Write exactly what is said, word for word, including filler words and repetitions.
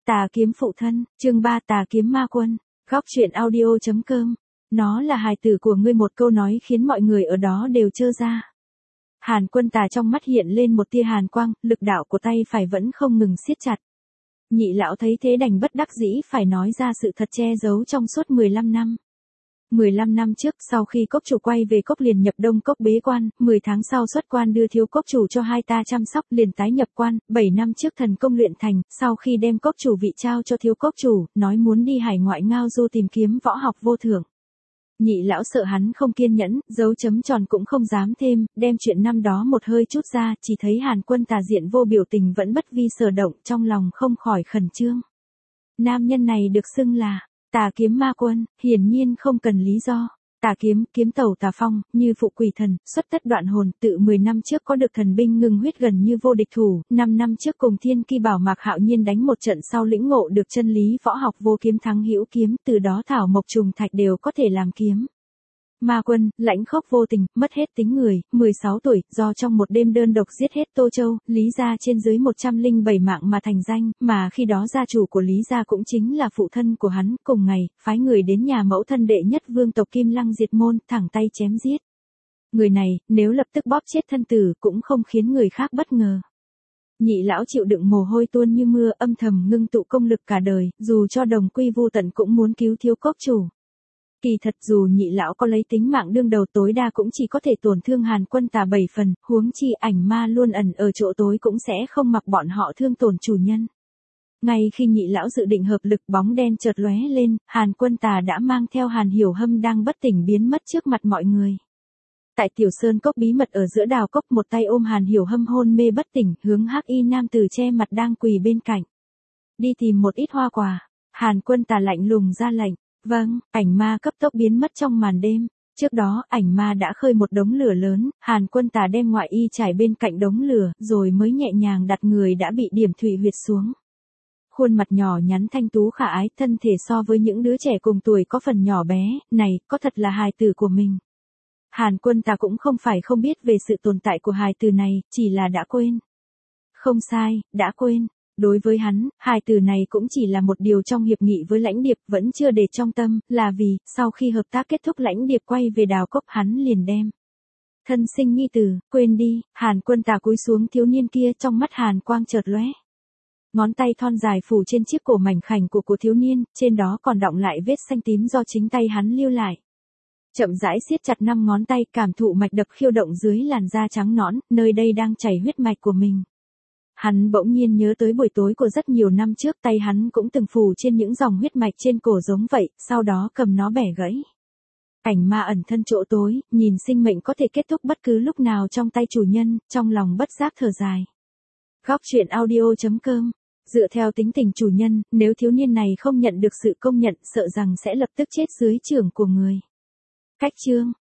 Tà kiếm phụ thân, chương ba Tà kiếm ma quân, góc truyện audio.com. Nó là hài tử của ngươi, một câu nói khiến mọi người ở đó đều trơ ra. Hàn Quân Tà trong mắt hiện lên một tia hàn quang, lực đạo của tay phải vẫn không ngừng siết chặt. Nhị lão thấy thế đành bất đắc dĩ phải nói ra sự thật che giấu trong suốt mười lăm năm. mười lăm năm trước, sau khi cốc chủ quay về cốc liền nhập đông cốc bế quan, mười tháng sau xuất quan đưa thiếu cốc chủ cho hai ta chăm sóc liền tái nhập quan, bảy năm trước thần công luyện thành, sau khi đem cốc chủ vị trao cho thiếu cốc chủ, nói muốn đi hải ngoại ngao du tìm kiếm võ học vô thượng. Nhị lão sợ hắn không kiên nhẫn, dấu chấm tròn cũng không dám thêm, đem chuyện năm đó một hơi chút ra, chỉ thấy Hàn Quân Tà diện vô biểu tình vẫn bất vi sở động, trong lòng không khỏi khẩn trương. Nam nhân này được xưng là Tà kiếm ma quân, hiển nhiên không cần lý do. Tà kiếm, kiếm tẩu tà phong, như phụ quỷ thần, xuất tất đoạn hồn, tự mười năm trước có được thần binh ngưng huyết gần như vô địch thủ, năm năm trước cùng Thiên Ki Bảo Mạc Hạo Nhiên đánh một trận sau lĩnh ngộ được chân lý võ học vô kiếm thắng hữu kiếm, từ đó thảo mộc trùng thạch đều có thể làm kiếm. Ma quân, lãnh khốc vô tình, mất hết tính người, mười sáu tuổi, do trong một đêm đơn độc giết hết Tô Châu, Lý gia trên dưới một trăm lẻ bảy mạng mà thành danh, mà khi đó gia chủ của Lý gia cũng chính là phụ thân của hắn, cùng ngày, phái người đến nhà mẫu thân đệ nhất vương tộc Kim Lăng diệt môn, thẳng tay chém giết. Người này, nếu lập tức bóp chết thân tử, cũng không khiến người khác bất ngờ. Nhị lão chịu đựng mồ hôi tuôn như mưa, âm thầm ngưng tụ công lực cả đời, dù cho đồng quy vu tận cũng muốn cứu thiếu cốc chủ. Kỳ thật dù nhị lão có lấy tính mạng đương đầu tối đa cũng chỉ có thể tổn thương Hàn Quân Tà bảy phần, huống chi ảnh ma luôn ẩn ở chỗ tối cũng sẽ không mặc bọn họ thương tổn chủ nhân. Ngay khi nhị lão dự định hợp lực, bóng đen chợt lóe lên, Hàn Quân Tà đã mang theo Hàn Hiểu Hâm đang bất tỉnh biến mất trước mặt mọi người. Tại Tiểu Sơn cốc bí mật ở giữa đào cốc, một tay ôm Hàn Hiểu Hâm hôn mê bất tỉnh, hướng hắc y nam tử che mặt đang quỳ bên cạnh. Đi tìm một ít hoa quả. Hàn Quân Tà lạnh lùng ra lệnh. Vâng, ảnh ma cấp tốc biến mất trong màn đêm. Trước đó, ảnh ma đã khơi một đống lửa lớn, Hàn Quân Tà đem ngoại y trải bên cạnh đống lửa, rồi mới nhẹ nhàng đặt người đã bị điểm thủy huyệt xuống. Khuôn mặt nhỏ nhắn thanh tú khả ái, thân thể so với những đứa trẻ cùng tuổi có phần nhỏ bé, này, có thật là hài tử của mình. Hàn Quân Tà cũng không phải không biết về sự tồn tại của hài tử này, chỉ là đã quên. Không sai, đã quên. Đối với hắn, hài tử này cũng chỉ là một điều trong hiệp nghị với lãnh điệp, vẫn chưa để trong tâm, là vì, sau khi hợp tác kết thúc lãnh điệp quay về đào cốc hắn liền đem. Thân sinh nhi tử, quên đi. Hàn Quân Tà cúi xuống thiếu niên kia, trong mắt hàn quang chợt lóe. Ngón tay thon dài phủ trên chiếc cổ mảnh khảnh của của thiếu niên, trên đó còn đọng lại vết xanh tím do chính tay hắn lưu lại. Chậm rãi siết chặt năm ngón tay, cảm thụ mạch đập khiêu động dưới làn da trắng nõn, nơi đây đang chảy huyết mạch của mình. Hắn bỗng nhiên nhớ tới buổi tối của rất nhiều năm trước, tay hắn cũng từng phủ trên những dòng huyết mạch trên cổ giống vậy, sau đó cầm nó bẻ gãy. Ảnh ma ẩn thân chỗ tối, nhìn sinh mệnh có thể kết thúc bất cứ lúc nào trong tay chủ nhân, trong lòng bất giác thở dài. Góc truyện audio.com. Dựa theo tính tình chủ nhân, nếu thiếu niên này không nhận được sự công nhận, sợ rằng sẽ lập tức chết dưới chưởng của người. Cách chương.